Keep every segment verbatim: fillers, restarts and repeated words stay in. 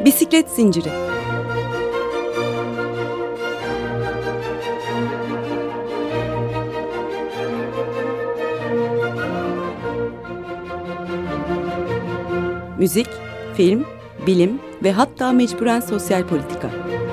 Bisiklet zinciri. Müzik, film, bilim ve hatta mecburen sosyal politika.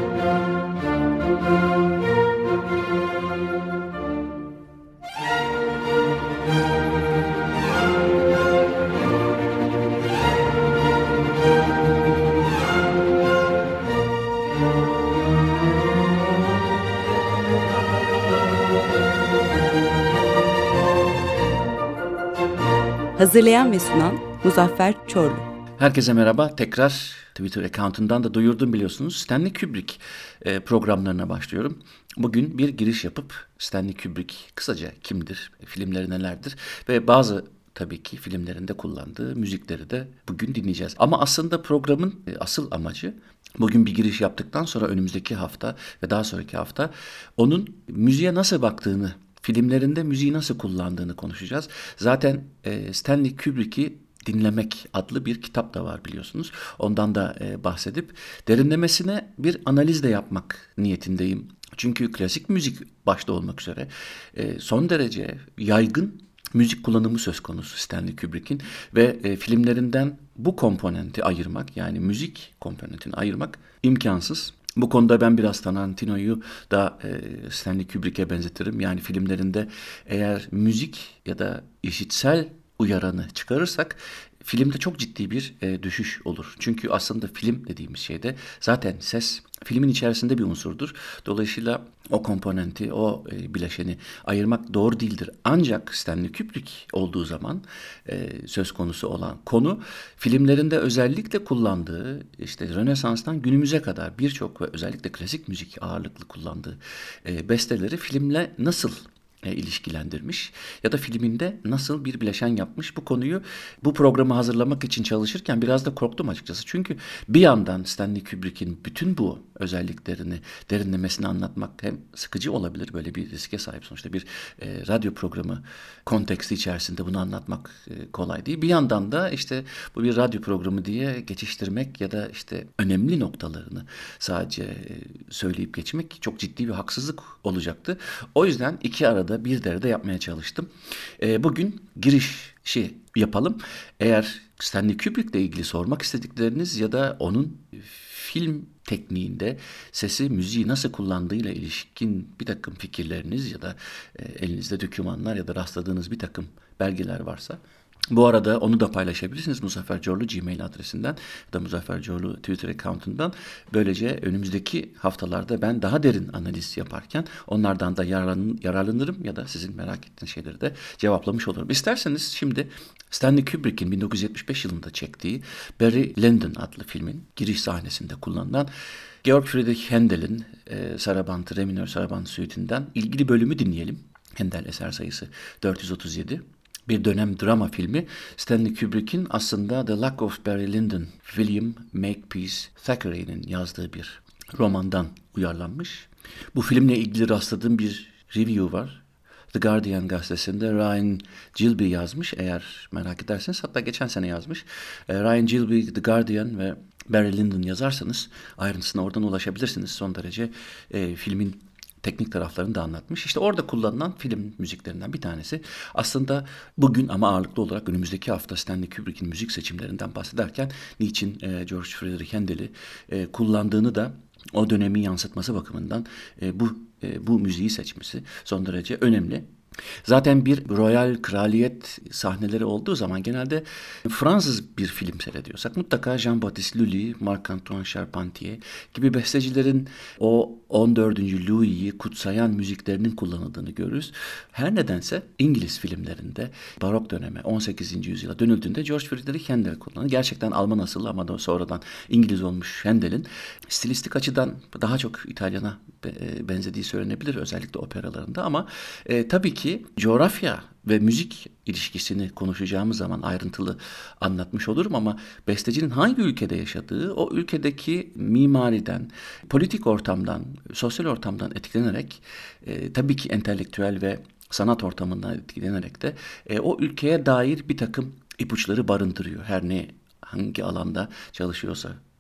Hazırlayan ve sunan Muzaffer Çorlu. Herkese merhaba. Tekrar Twitter account'undan da duyurdum biliyorsunuz. Stanley Kubrick e, programlarına başlıyorum. Bugün bir giriş yapıp Stanley Kubrick kısaca kimdir, filmleri nelerdir ve bazı tabii ki filmlerinde kullandığı müzikleri de bugün dinleyeceğiz. Ama aslında programın e, asıl amacı bugün bir giriş yaptıktan sonra önümüzdeki hafta ve daha sonraki hafta onun müziğe nasıl baktığını, filmlerinde müziği nasıl kullandığını konuşacağız. Zaten e, Stanley Kubrick'i Dinlemek adlı bir kitap da var biliyorsunuz. Ondan da e, bahsedip derinlemesine bir analiz de yapmak niyetindeyim. Çünkü klasik müzik başta olmak üzere e, son derece yaygın müzik kullanımı söz konusu Stanley Kubrick'in ve e, filmlerinden bu komponenti ayırmak, yani müzik komponentini ayırmak imkansız. Bu konuda ben biraz Tarantino'yu da e, Stanley Kubrick'e benzetirim. Yani filmlerinde eğer müzik ya da işitsel uyaranı çıkarırsak filmde çok ciddi bir e, düşüş olur. Çünkü aslında film dediğimiz şeyde zaten ses filmin içerisinde bir unsurdur. Dolayısıyla o komponenti, o e, bileşeni ayırmak doğru değildir. Ancak Stanley Kubrick olduğu zaman e, söz konusu olan konu filmlerinde özellikle kullandığı işte Rönesans'tan günümüze kadar birçok ve özellikle klasik müzik ağırlıklı kullandığı e, besteleri filmle nasıl E, ilişkilendirmiş ya da filminde nasıl bir bileşen yapmış. Bu konuyu bu programı hazırlamak için çalışırken biraz da korktum açıkçası. Çünkü bir yandan Stanley Kubrick'in bütün bu özelliklerini derinlemesine anlatmak hem sıkıcı olabilir, böyle bir riske sahip sonuçta bir e, radyo programı konteksti içerisinde bunu anlatmak e, kolay değil. Bir yandan da işte bu bir radyo programı diye geçiştirmek ya da işte önemli noktalarını sadece e, söyleyip geçmek çok ciddi bir haksızlık olacaktı. O yüzden iki arada bir derde yapmaya çalıştım. E, bugün girişi yapalım. Eğer Stanley Kubrick'le ilgili sormak istedikleriniz ya da onun film tekniğinde sesi, müziği nasıl kullandığıyla ilişkin bir takım fikirleriniz ya da e, elinizde dokümanlar ya da rastladığınız bir takım belgeler varsa bu arada onu da paylaşabilirsiniz Muzaffer Çorlu Gmail adresinden ya da Muzaffer Çorlu Twitter account'undan. Böylece önümüzdeki haftalarda ben daha derin analiz yaparken onlardan da yararlan, yararlanırım ya da sizin merak ettiğiniz şeyleri de cevaplamış olurum. İsterseniz şimdi Stanley Kubrick'in bin dokuz yüz yetmiş beş yılında çektiği Barry Lyndon adlı filmin giriş sahnesinde kullanılan Georg Friedrich Händel'in e, Saraband, Re minör Saraband Suite'inden ilgili bölümü dinleyelim. Händel eser sayısı dört yüz otuz yedi. Bir dönem drama filmi. Stanley Kubrick'in aslında The Luck of Barry Lyndon, William Makepeace Thackeray'nin yazdığı bir romandan uyarlanmış. Bu filmle ilgili rastladığım bir review var. The Guardian gazetesinde Ryan Gilbey yazmış, eğer merak ederseniz. Hatta geçen sene yazmış. Ryan Gilbey, The Guardian ve Barry Lyndon yazarsanız ayrıntısına oradan ulaşabilirsiniz. Son derece e, filmin teknik taraflarını da anlatmış. İşte orada kullanılan film müziklerinden bir tanesi. Aslında bugün ama ağırlıklı olarak önümüzdeki hafta Stanley Kubrick'in müzik seçimlerinden bahsederken niçin e, George Friedrich Händel'i e, kullandığını da o dönemin yansıtması bakımından e, bu e, bu müziği seçmesi son derece önemli. Zaten bir royal kraliyet sahneleri olduğu zaman genelde Fransız bir film seyrediyorsak mutlaka Jean-Baptiste Lully, Marc-Antoine Charpentier gibi bestecilerin o on dördüncü Louis'i kutsayan müziklerinin kullanıldığını görürüz. Her nedense İngiliz filmlerinde barok döneme on sekizinci yüzyıla dönüldüğünde George Friedrich Händel kullanılır. Gerçekten Alman asıllı ama da sonradan İngiliz olmuş Händel'in stilistik açıdan daha çok İtalyana benzediği söylenebilir, özellikle operalarında, ama e, tabii ki coğrafya ve müzik ilişkisini konuşacağımız zaman ayrıntılı anlatmış olurum ama bestecinin hangi ülkede yaşadığı, o ülkedeki mimariden, politik ortamdan, sosyal ortamdan etkilenerek e, tabii ki entelektüel ve sanat ortamından etkilenerek de e, o ülkeye dair bir takım ipuçları barındırıyor. Her ne hangi alanda çalışıyorsa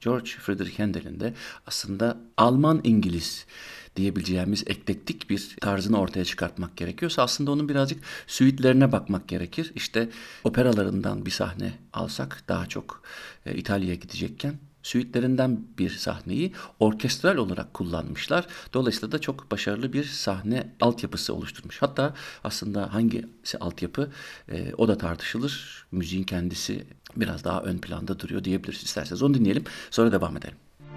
George Friedrich Handel'in de aslında Alman-İngiliz diyebileceğimiz eklektik bir tarzını ortaya çıkartmak gerekiyorsa aslında onun birazcık süitlerine bakmak gerekir. İşte operalarından bir sahne alsak daha çok e, İtalya'ya gidecekken süitlerinden bir sahneyi orkestral olarak kullanmışlar. Dolayısıyla da çok başarılı bir sahne altyapısı oluşturmuş. Hatta aslında hangisi altyapı e, o da tartışılır. Müziğin kendisi biraz daha ön planda duruyor diyebiliriz. İsterseniz onu dinleyelim, sonra devam edelim.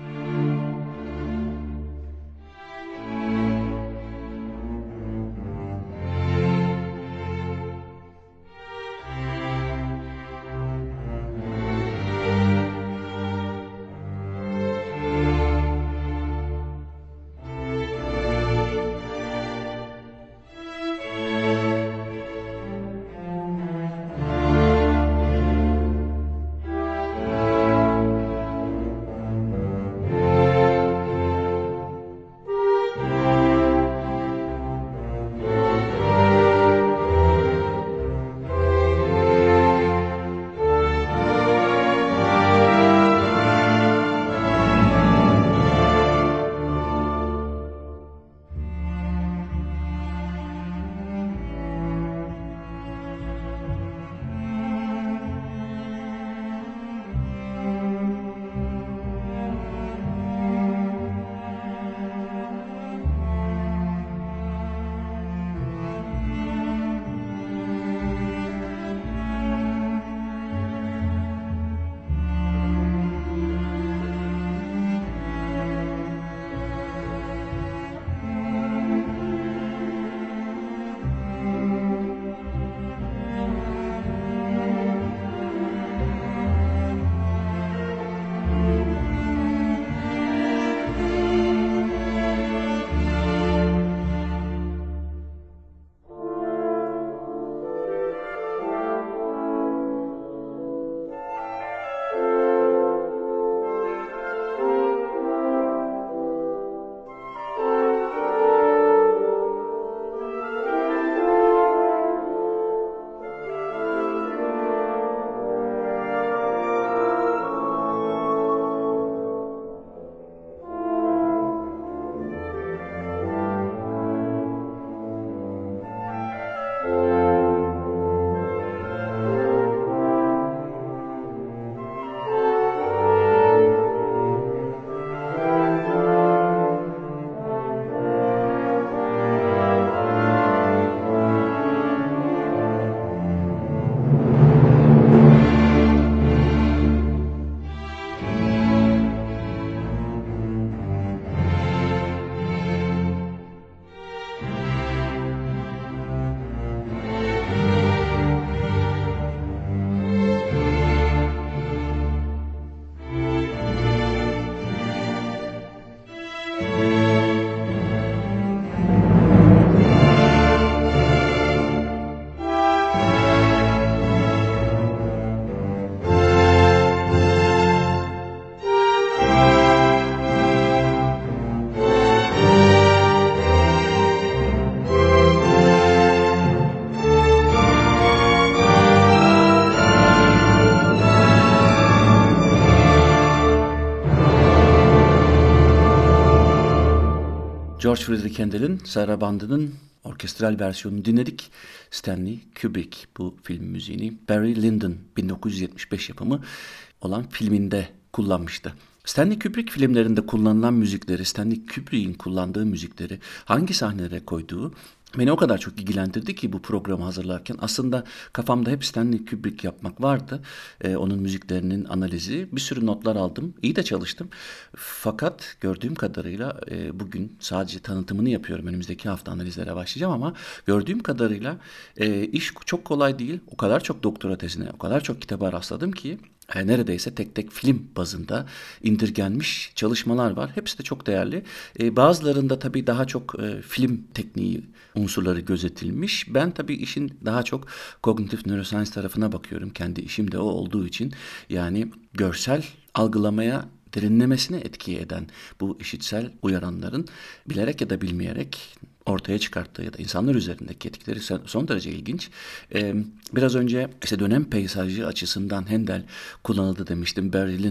George Friedrich Handel'in Sarabandı'nın orkestral versiyonunu dinledik. Stanley Kubrick bu film müziğini Barry Lyndon bin dokuz yüz yetmiş beş yapımı olan filminde kullanmıştı. Stanley Kubrick filmlerinde kullanılan müzikleri, Stanley Kubrick'in kullandığı müzikleri hangi sahnelere koyduğu beni o kadar çok ilgilendirdi ki bu programı hazırlarken. Aslında kafamda hep Stanley Kubrick yapmak vardı. Ee, onun müziklerinin analizi. Bir sürü notlar aldım. İyi de çalıştım. Fakat gördüğüm kadarıyla e, bugün sadece tanıtımını yapıyorum. Önümüzdeki hafta analizlere başlayacağım ama gördüğüm kadarıyla e, iş çok kolay değil. O kadar çok doktora tezine, o kadar çok kitaba rastladım ki e, neredeyse tek tek film bazında indirgenmiş çalışmalar var. Hepsi de çok değerli. E, bazılarında tabii daha çok e, film tekniği unsurları gözetilmiş. Ben tabii işin daha çok kognitif neuroscience tarafına bakıyorum. Kendi işim de o olduğu için. Yani görsel algılamaya derinlemesine etki eden bu işitsel uyaranların bilerek ya da bilmeyerek ortaya çıkarttığı ya da insanlar üzerindeki etkileri son derece ilginç. Ee, biraz önce işte dönem peyzajı açısından Handel kullanıldı demiştim. Barry Lyndon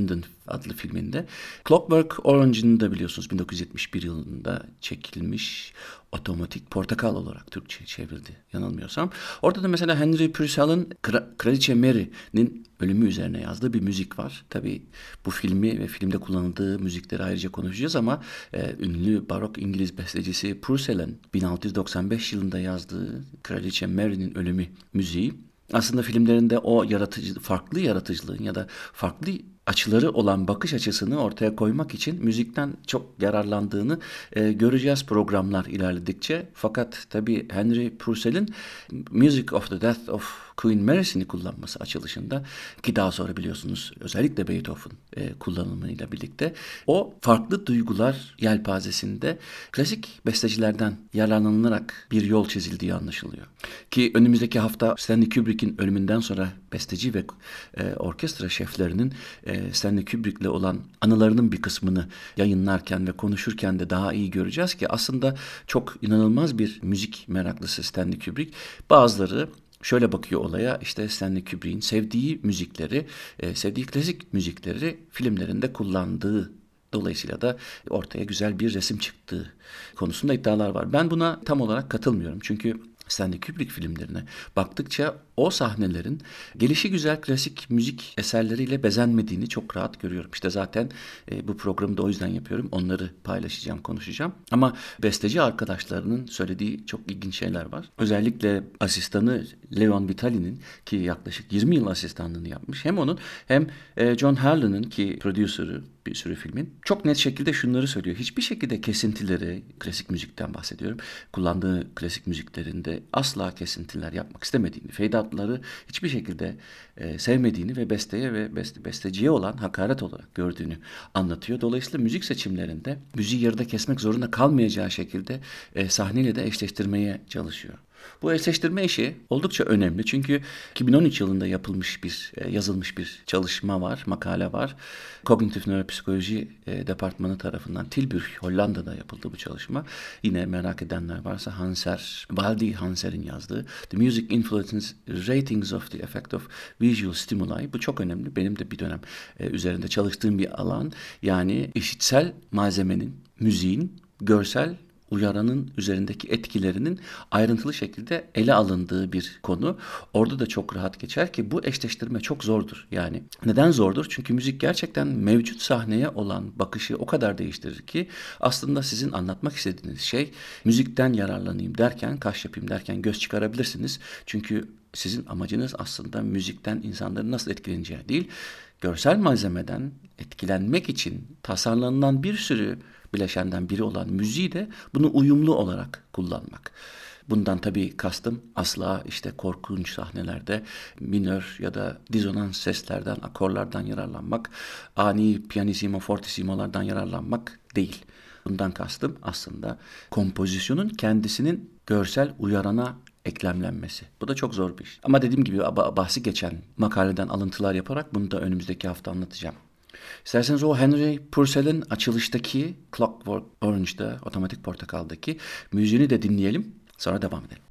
adlı filminde. Clockwork Orange'ını da biliyorsunuz bin dokuz yüz yetmiş bir yılında çekilmiş, Otomatik Portakal olarak Türkçe çevirdi yanılmıyorsam. Orada da mesela Henry Purcell'ın Kra- Kraliçe Mary'nin ölümü üzerine yazdığı bir müzik var. Tabii bu filmi ve filmde kullanıldığı müzikleri ayrıca konuşacağız ama e, ünlü barok İngiliz bestecisi Purcell'ın bin altı yüz doksan beş yılında yazdığı Kraliçe Mary'nin ölümü müziği aslında filmlerinde o yaratıcı, farklı yaratıcılığın ya da farklı açıları olan bakış açısını ortaya koymak için müzikten çok yararlandığını e, göreceğiz programlar ilerledikçe. Fakat tabii Henry Purcell'in Music of the Death of Queen Mary'sini kullanması açılışında, ki daha sonra biliyorsunuz özellikle Beethoven e, kullanımıyla birlikte o farklı duygular yelpazesinde klasik bestecilerden yararlanılarak bir yol çizildiği anlaşılıyor. Ki önümüzdeki hafta Stanley Kubrick'in ölümünden sonra besteci ve e, orkestra şeflerinin e, Stanley Kubrick'le olan anılarının bir kısmını yayınlarken ve konuşurken de daha iyi göreceğiz ki aslında çok inanılmaz bir müzik meraklısı Stanley Kubrick. Bazıları şöyle bakıyor olaya, işte Stanley Kubrick'in sevdiği müzikleri, e, sevdiği klasik müzikleri filmlerinde kullandığı, dolayısıyla da ortaya güzel bir resim çıktığı konusunda iddialar var. Ben buna tam olarak katılmıyorum. Çünkü Stanley Kubrick filmlerine baktıkça o sahnelerin gelişigüzel klasik müzik eserleriyle bezenmediğini çok rahat görüyorum. İşte zaten e, bu programı da o yüzden yapıyorum. Onları paylaşacağım, konuşacağım. Ama besteci arkadaşlarının söylediği çok ilginç şeyler var. Özellikle asistanı Leon Vitali'nin, ki yaklaşık yirmi yıl asistanlığını yapmış. Hem onun hem e, John Harlan'ın, ki prodüsörü bir sürü filmin, çok net şekilde şunları söylüyor. Hiçbir şekilde kesintileri, klasik müzikten bahsediyorum, kullandığı klasik müziklerinde asla kesintiler yapmak istemediğini, fade out'ları hiçbir şekilde e, sevmediğini ve besteye ve beste, besteciye olan hakaret olarak gördüğünü anlatıyor. Dolayısıyla müzik seçimlerinde müziği yarıda kesmek zorunda kalmayacağı şekilde e, sahneyle de eşleştirmeye çalışıyor. Bu eşleştirme işi oldukça önemli çünkü iki bin on üç yılında yapılmış bir, yazılmış bir çalışma var, makale var. Kognitif Nöropsikoloji Departmanı tarafından Tilburg, Hollanda'da yapıldı bu çalışma. Yine merak edenler varsa Hanser, Waldy Hanser'in yazdığı The Music Influences Ratings of the Effect of Visual Stimuli. Bu çok önemli. Benim de bir dönem üzerinde çalıştığım bir alan. Yani işitsel malzemenin, müziğin, görsel uyaranın üzerindeki etkilerinin ayrıntılı şekilde ele alındığı bir konu. Orada da çok rahat geçer ki bu eşleştirme çok zordur. Yani neden zordur? Çünkü müzik gerçekten mevcut sahneye olan bakışı o kadar değiştirir ki aslında sizin anlatmak istediğiniz şey, müzikten yararlanayım derken, kaş yapayım derken göz çıkarabilirsiniz. Çünkü sizin amacınız aslında müzikten insanların nasıl etkileneceği değil, görsel malzemeden etkilenmek için tasarlanılan bir sürü bileşenden biri olan müziği de bunu uyumlu olarak kullanmak. Bundan tabii kastım asla işte korkunç sahnelerde minör ya da dizonans seslerden, akorlardan yararlanmak, ani pianissimo, fortissimolardan yararlanmak değil. Bundan kastım aslında kompozisyonun kendisinin görsel uyarana eklemlenmesi. Bu da çok zor bir iş. Ama dediğim gibi bahsi geçen makaleden alıntılar yaparak bunu da önümüzdeki hafta anlatacağım. İsterseniz o Henry Purcell'in açılıştaki Clockwork Orange'da, Otomatik Portakal'daki müziğini de dinleyelim. Sonra devam edelim.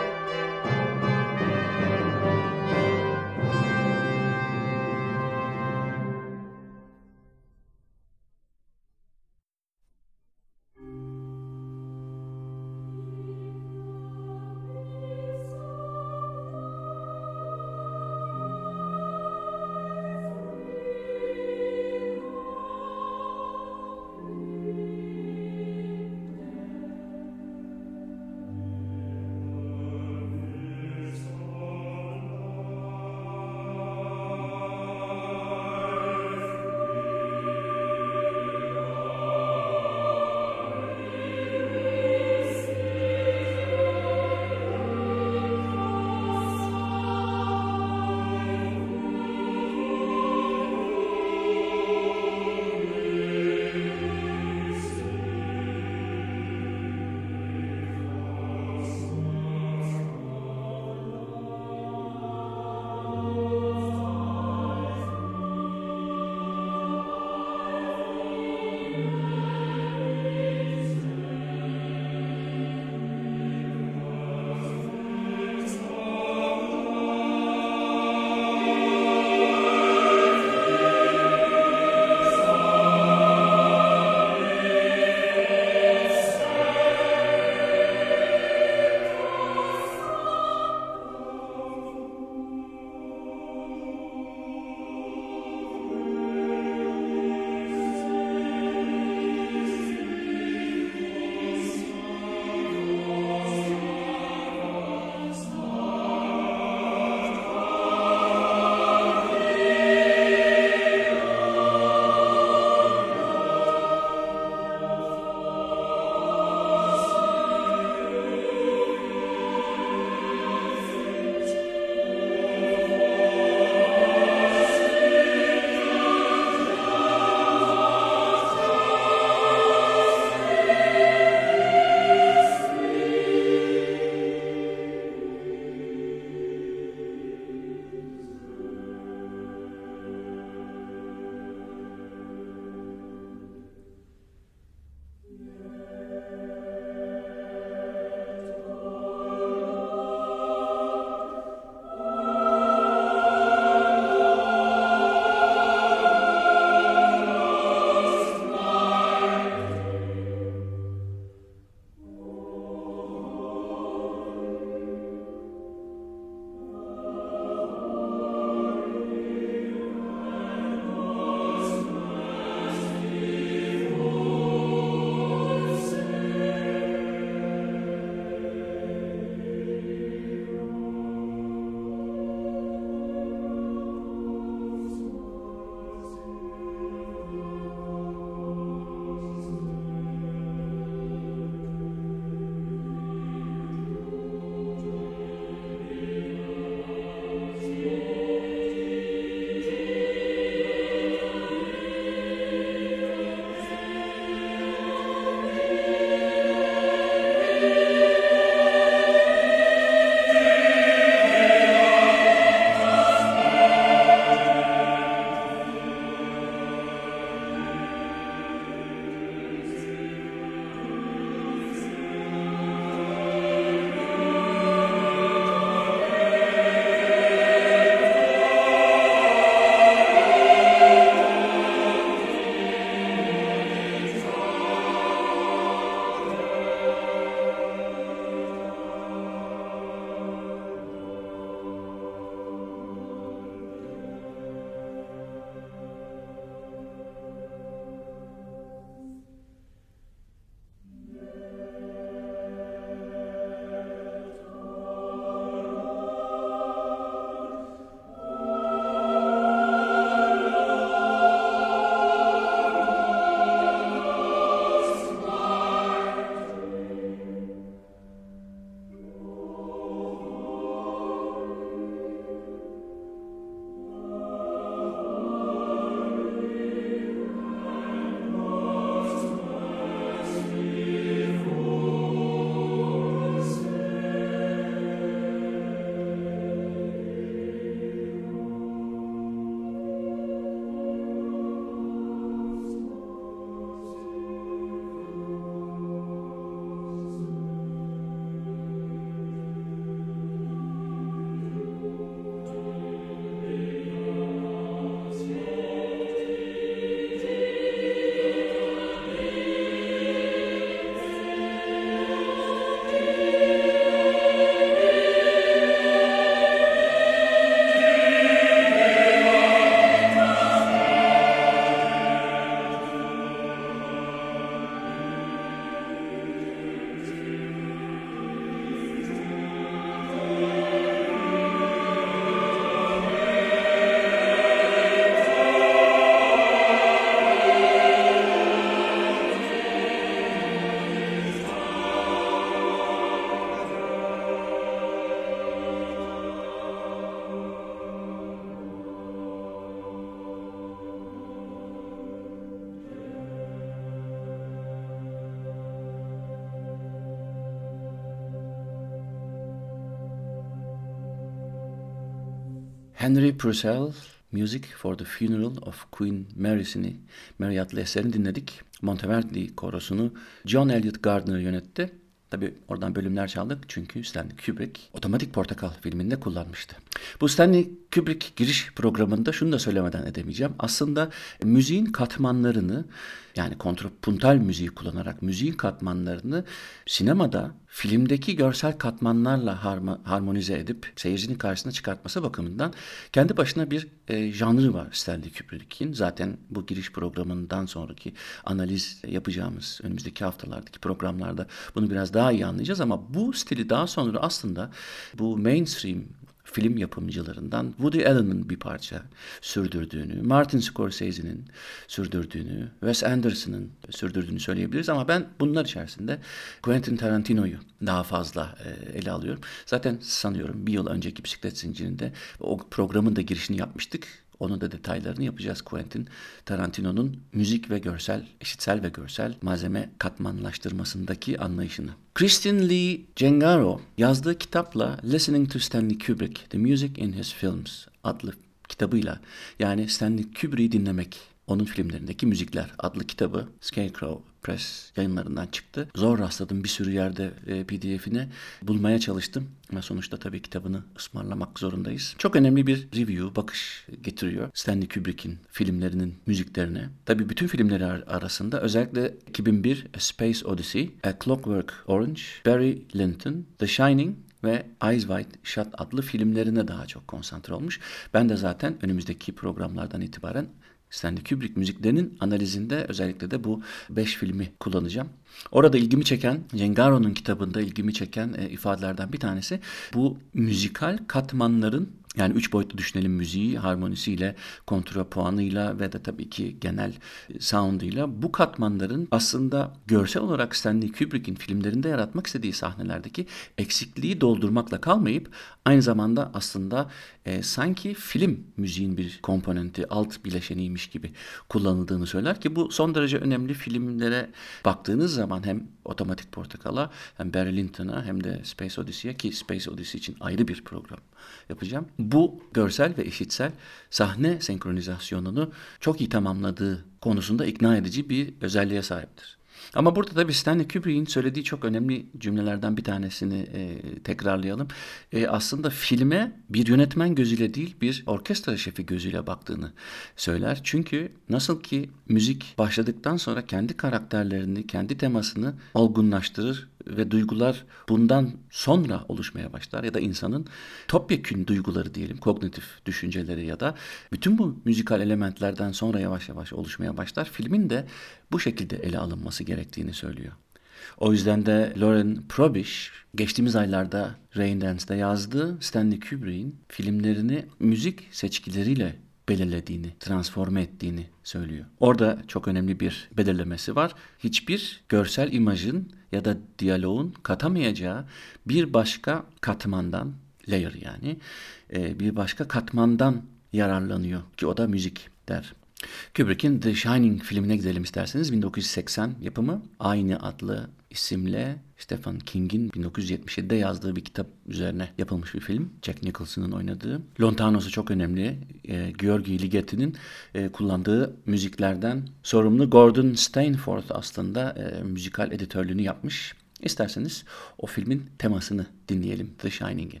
Henry Purcell, Music for the Funeral of Queen Mary'sini, Mary adlı eserini dinledik. Monteverdi korosunu John Elliott Gardner yönetti. Tabii oradan bölümler çaldık çünkü Stanley Kubrick Otomatik Portakal filminde kullanmıştı. Bu Stanley Kubrick giriş programında şunu da söylemeden edemeyeceğim. Aslında müziğin katmanlarını, yani kontrapuntal müziği kullanarak müziğin katmanlarını sinemada filmdeki görsel katmanlarla harma, harmonize edip seyircinin karşısına çıkartması bakımından kendi başına bir e, janrı var Stanley Kubrick'in. Zaten bu giriş programından sonraki analiz yapacağımız önümüzdeki haftalardaki programlarda bunu biraz daha iyi anlayacağız ama bu stili daha sonra aslında bu mainstream film yapımcılarından Woody Allen'ın bir parça sürdürdüğünü, Martin Scorsese'nin sürdürdüğünü, Wes Anderson'ın sürdürdüğünü söyleyebiliriz ama ben bunlar içerisinde Quentin Tarantino'yu daha fazla e, ele alıyorum. Zaten sanıyorum bir yıl önceki Bisiklet Zinciri'nde o programın da girişini yapmıştık. Onun da detaylarını yapacağız. Quentin Tarantino'nun müzik ve görsel, eşitsel ve görsel malzeme katmanlaştırmasındaki anlayışını. Kristin Lee Gengaro yazdığı kitapla Listening to Stanley Kubrick, The Music in His Films adlı kitabıyla, yani Stanley Kubrick'i dinlemek, onun filmlerindeki müzikler adlı kitabı Scarecrow Press yayınlarından çıktı. Zor rastladım bir sürü yerde e, P D F'ine bulmaya çalıştım. Ama sonuçta tabii kitabını ısmarlamak zorundayız. Çok önemli bir review, bakış getiriyor Stanley Kubrick'in filmlerinin müziklerine. Tabii bütün filmleri ar- arasında özellikle iki bin bir A Space Odyssey, A Clockwork Orange, Barry Lyndon, The Shining ve Eyes Wide Shut adlı filmlerine daha çok konsantre olmuş. Ben de zaten önümüzdeki programlardan itibaren Stanley Kubrick müziklerinin analizinde özellikle de bu beş filmi kullanacağım. Orada ilgimi çeken, Gengaro'nun kitabında ilgimi çeken e, ifadelerden bir tanesi bu müzikal katmanların, yani üç boyutlu düşünelim müziği harmonisiyle, kontrapuanıyla ve de tabii ki genel sound'uyla bu katmanların aslında görsel olarak Stanley Kubrick'in filmlerinde yaratmak istediği sahnelerdeki eksikliği doldurmakla kalmayıp aynı zamanda aslında e, sanki film müziğin bir komponenti, alt bileşeniymiş gibi kullanıldığını söyler ki bu son derece önemli. Filmlere baktığınız zaman hem Otomatik Portakal'a hem Barry Lyndon'a hem de Space Odyssey'e, ki Space Odyssey için ayrı bir program yapacağım. Bu görsel ve eşitsel sahne senkronizasyonunu çok iyi tamamladığı konusunda ikna edici bir özelliğe sahiptir. Ama burada da bir Stanley Kubrick'in söylediği çok önemli cümlelerden bir tanesini e, tekrarlayalım. E, aslında filme bir yönetmen gözüyle değil, bir orkestra şefi gözüyle baktığını söyler. Çünkü nasıl ki müzik başladıktan sonra kendi karakterlerini, kendi temasını olgunlaştırır ve duygular bundan sonra oluşmaya başlar ya da insanın topyekün duyguları diyelim, kognitif düşünceleri ya da bütün bu müzikal elementlerden sonra yavaş yavaş oluşmaya başlar. Filmin de bu şekilde ele alınması gerektiğini söylüyor. O yüzden de Lauren Probish geçtiğimiz aylarda Rain Dance'de yazdığı Stanley Kubrick'in filmlerini müzik seçkileriyle belirlediğini, transforme ettiğini söylüyor. Orada çok önemli bir belirlemesi var. Hiçbir görsel imajın ya da diyaloğun katamayacağı bir başka katmandan, layer yani, bir başka katmandan yararlanıyor ki o da müzik der. Kubrick'in The Shining filmine gidelim isterseniz. bin dokuz yüz seksen yapımı, aynı adlı isimle Stephen King'in bin dokuz yüz yetmiş yedide yazdığı bir kitap üzerine yapılmış bir film. Jack Nicholson'ın oynadığı. Lontanos'u çok önemli. E, Georgi Ligeti'nin e, kullandığı müziklerden sorumlu Gordon Stainforth aslında e, müzikal editörlüğünü yapmış. İsterseniz o filmin temasını dinleyelim, The Shining'in.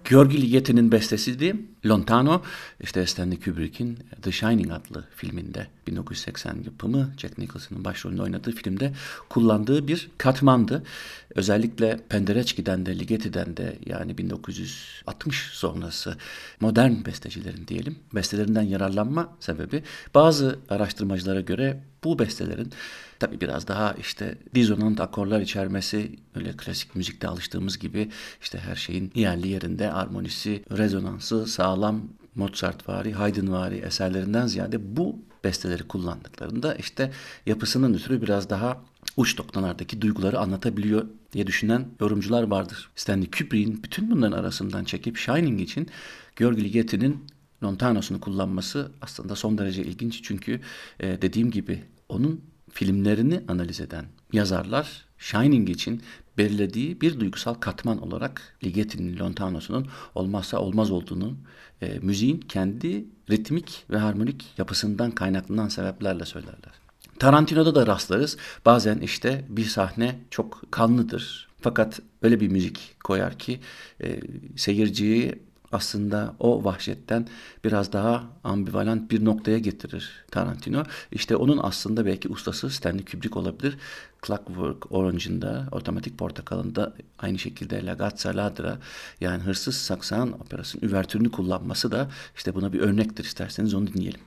György Ligeti'nin bestesiydi. Lontano, işte Stanley Kubrick'in The Shining adlı filminde, bin dokuz yüz seksen yapımı, Jack Nicholson'ın başrolünde oynadığı filmde kullandığı bir katmandı. Özellikle Penderecki'den de Ligeti'den de, yani bin dokuz yüz altmış sonrası modern bestecilerin diyelim bestelerinden yararlanma sebebi, bazı araştırmacılara göre bu bestelerin tabii biraz daha işte dizonant akorlar içermesi, öyle klasik müzikte alıştığımız gibi işte her şeyin yerli yerinde, armonisi, rezonansı sağlam, Mozartvari, Haydnvari eserlerinden ziyade bu besteleri kullandıklarında işte yapısının ötürü biraz daha uç noktalardaki duyguları anlatabiliyor diye düşünen yorumcular vardır. Stanley Kubrick'in bütün bunların arasından çekip Shining için György Ligeti'nin Lontanos'unu kullanması aslında son derece ilginç. Çünkü e, dediğim gibi onun filmlerini analiz eden yazarlar Shining için belirlediği bir duygusal katman olarak Ligeti'nin, Lontanos'unun olmazsa olmaz olduğunu, e, müziğin kendi ritmik ve harmonik yapısından kaynaklanan sebeplerle söylerler. Tarantino'da da rastlarız. Bazen işte bir sahne çok kanlıdır. Fakat öyle bir müzik koyar ki e, seyirciyi aslında o vahşetten biraz daha ambivalent bir noktaya getirir Tarantino. İşte onun aslında belki ustası Stanley Kubrick olabilir. Clockwork Orange'ın da, Otomatik Portakal'ın da aynı şekilde La Gazza Ladra, yani Hırsız Saksağın operasının üvertürünü kullanması da işte buna bir örnektir. İsterseniz onu dinleyelim.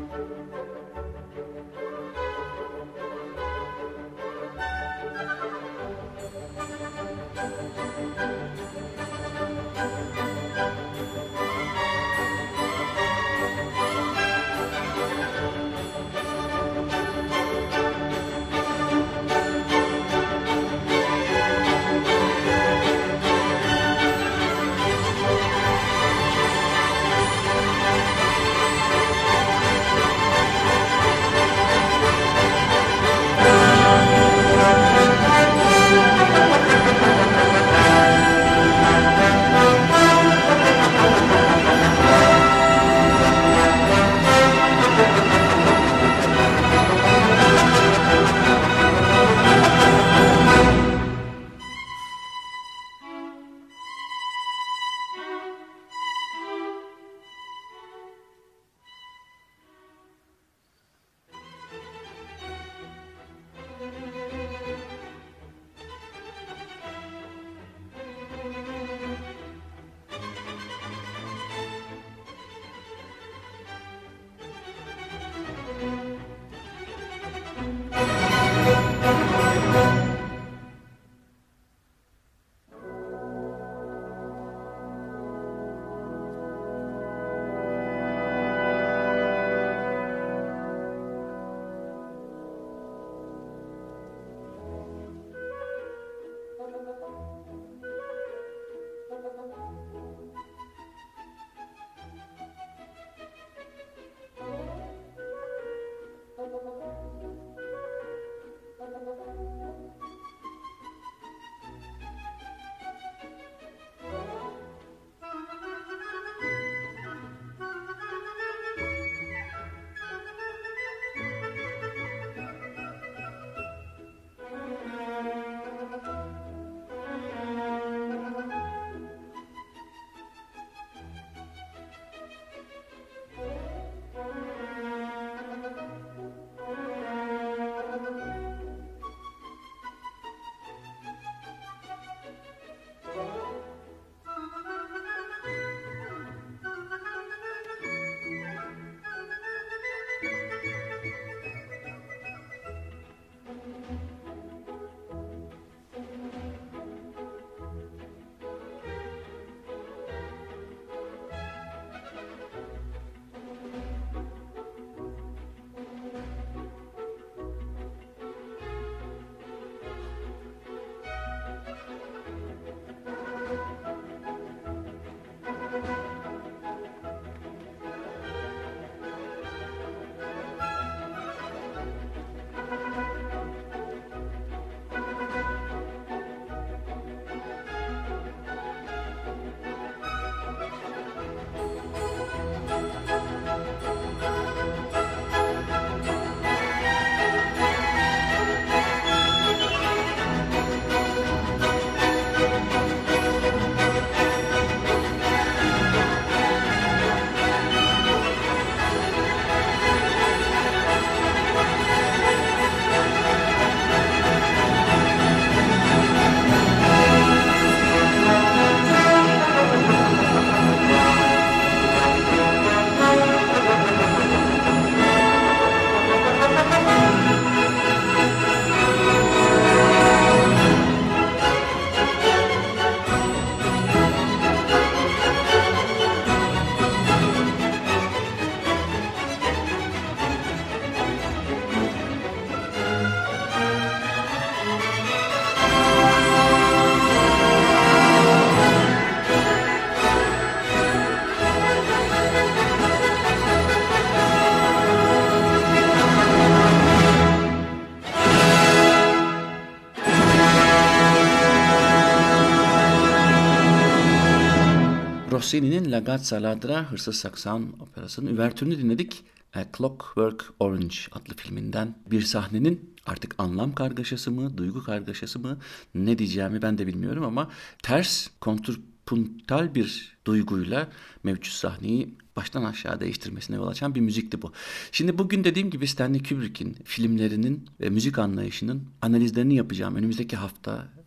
Rossini'nin La Gazza Ladra Hırsız Saksan operasının üvertürünü dinledik. A Clockwork Orange adlı filminden bir sahnenin artık anlam kargaşası mı, duygu kargaşası mı ne diyeceğimi ben de bilmiyorum ama ters, kontrpuntal bir duyguyla mevcut sahneyi baştan aşağı değiştirmesine yol açan bir müzikti bu. Şimdi bugün dediğim gibi Stanley Kubrick'in filmlerinin ve müzik anlayışının analizlerini yapacağım. Önümüzdeki hafta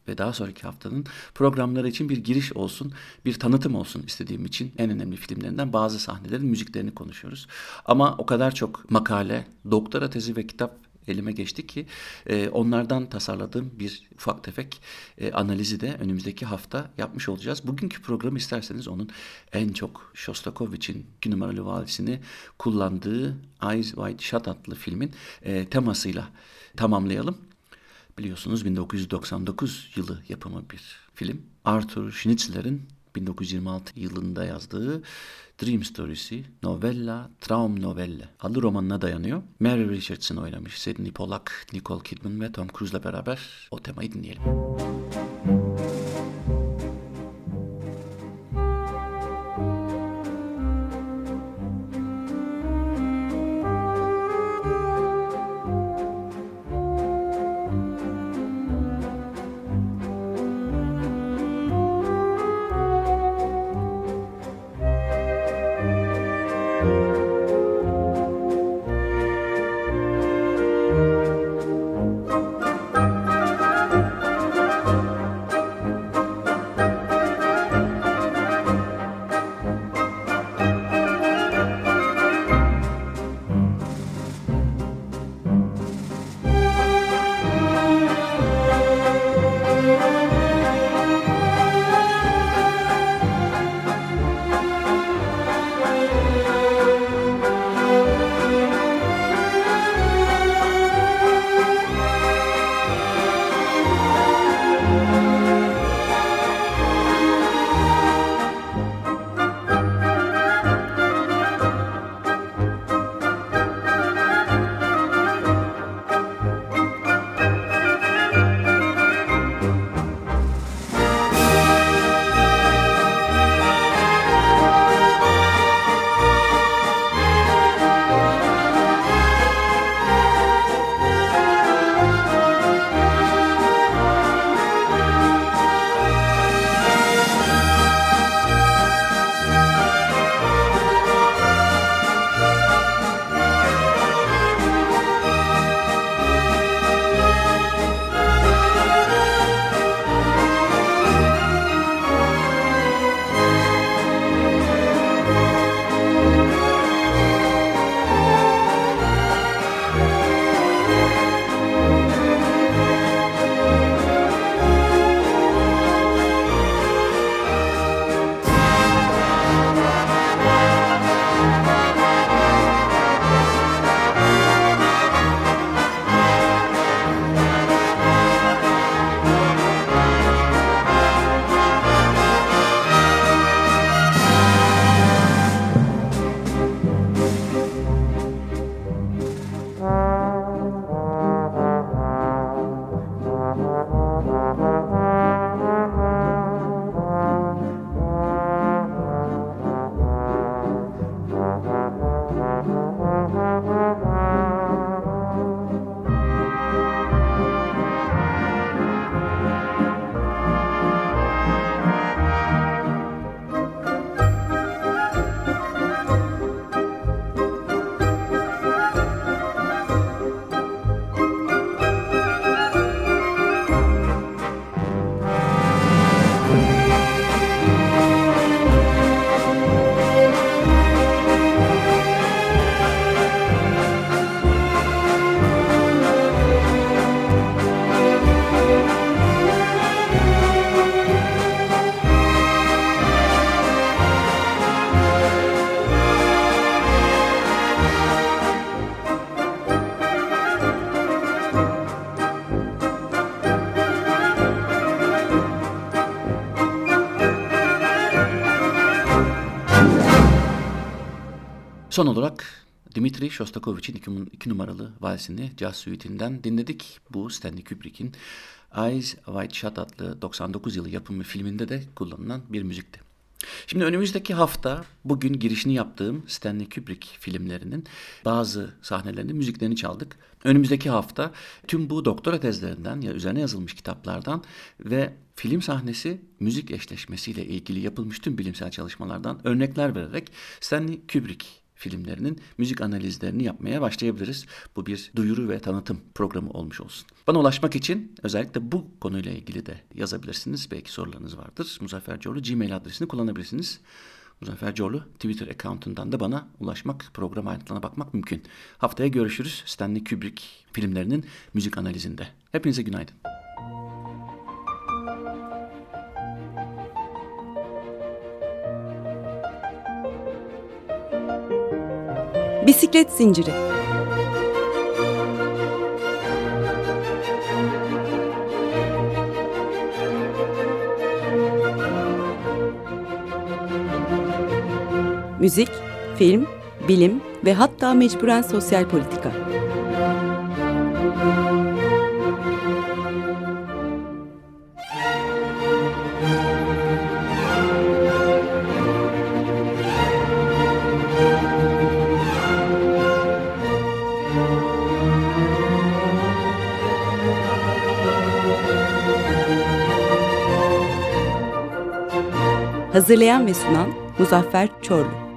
ve daha sonraki haftanın programları için bir giriş olsun, bir tanıtım olsun istediğim için en önemli filmlerinden bazı sahnelerin müziklerini konuşuyoruz. Ama o kadar çok makale, doktora tezi ve kitap elime geçti ki e, onlardan tasarladığım bir ufak tefek e, analizi de önümüzdeki hafta yapmış olacağız. Bugünkü programı isterseniz onun en çok Shostakovich'in iki numaralı valisini kullandığı Eyes Wide Shut adlı filmin e, temasıyla tamamlayalım. Biliyorsunuz bin dokuz yüz doksan dokuz yılı yapımı bir film. Arthur Schnitzler'in bin dokuz yüz yirmi altı yılında yazdığı Dream Stories'i, Novella, Traumnovelle adlı romanına dayanıyor. Mary Richardson oynamış. Sidney Pollack, Nicole Kidman ve Tom Cruise'la beraber o temayı dinleyelim. Son olarak Dmitri Shostakovich'in iki, iki numaralı valsini Jazz Suite'inden dinledik. Bu Stanley Kubrick'in Eyes Wide Shut adlı doksan dokuz yılı yapımı filminde de kullanılan bir müzikti. Şimdi önümüzdeki hafta bugün girişini yaptığım Stanley Kubrick filmlerinin bazı sahnelerinin müziklerini çaldık. Önümüzdeki hafta tüm bu doktora tezlerinden ya üzerine yazılmış kitaplardan ve film sahnesi müzik eşleşmesiyle ilgili yapılmış tüm bilimsel çalışmalardan örnekler vererek Stanley Kubrick filmlerinin müzik analizlerini yapmaya başlayabiliriz. Bu bir duyuru ve tanıtım programı olmuş olsun. Bana ulaşmak için özellikle bu konuyla ilgili de yazabilirsiniz. Belki sorularınız vardır. Muzaffer Coğlu Gmail adresini kullanabilirsiniz. Muzaffer Coğlu Twitter account'undan da bana ulaşmak, program ayrıntılarına bakmak mümkün. Haftaya görüşürüz Stanley Kubrick filmlerinin müzik analizinde. Hepinize günaydın. Bisiklet zinciri. Müzik, film, bilim ve hatta mecburen sosyal politika. Hazırlayan ve sunan Muzaffer Çorlu.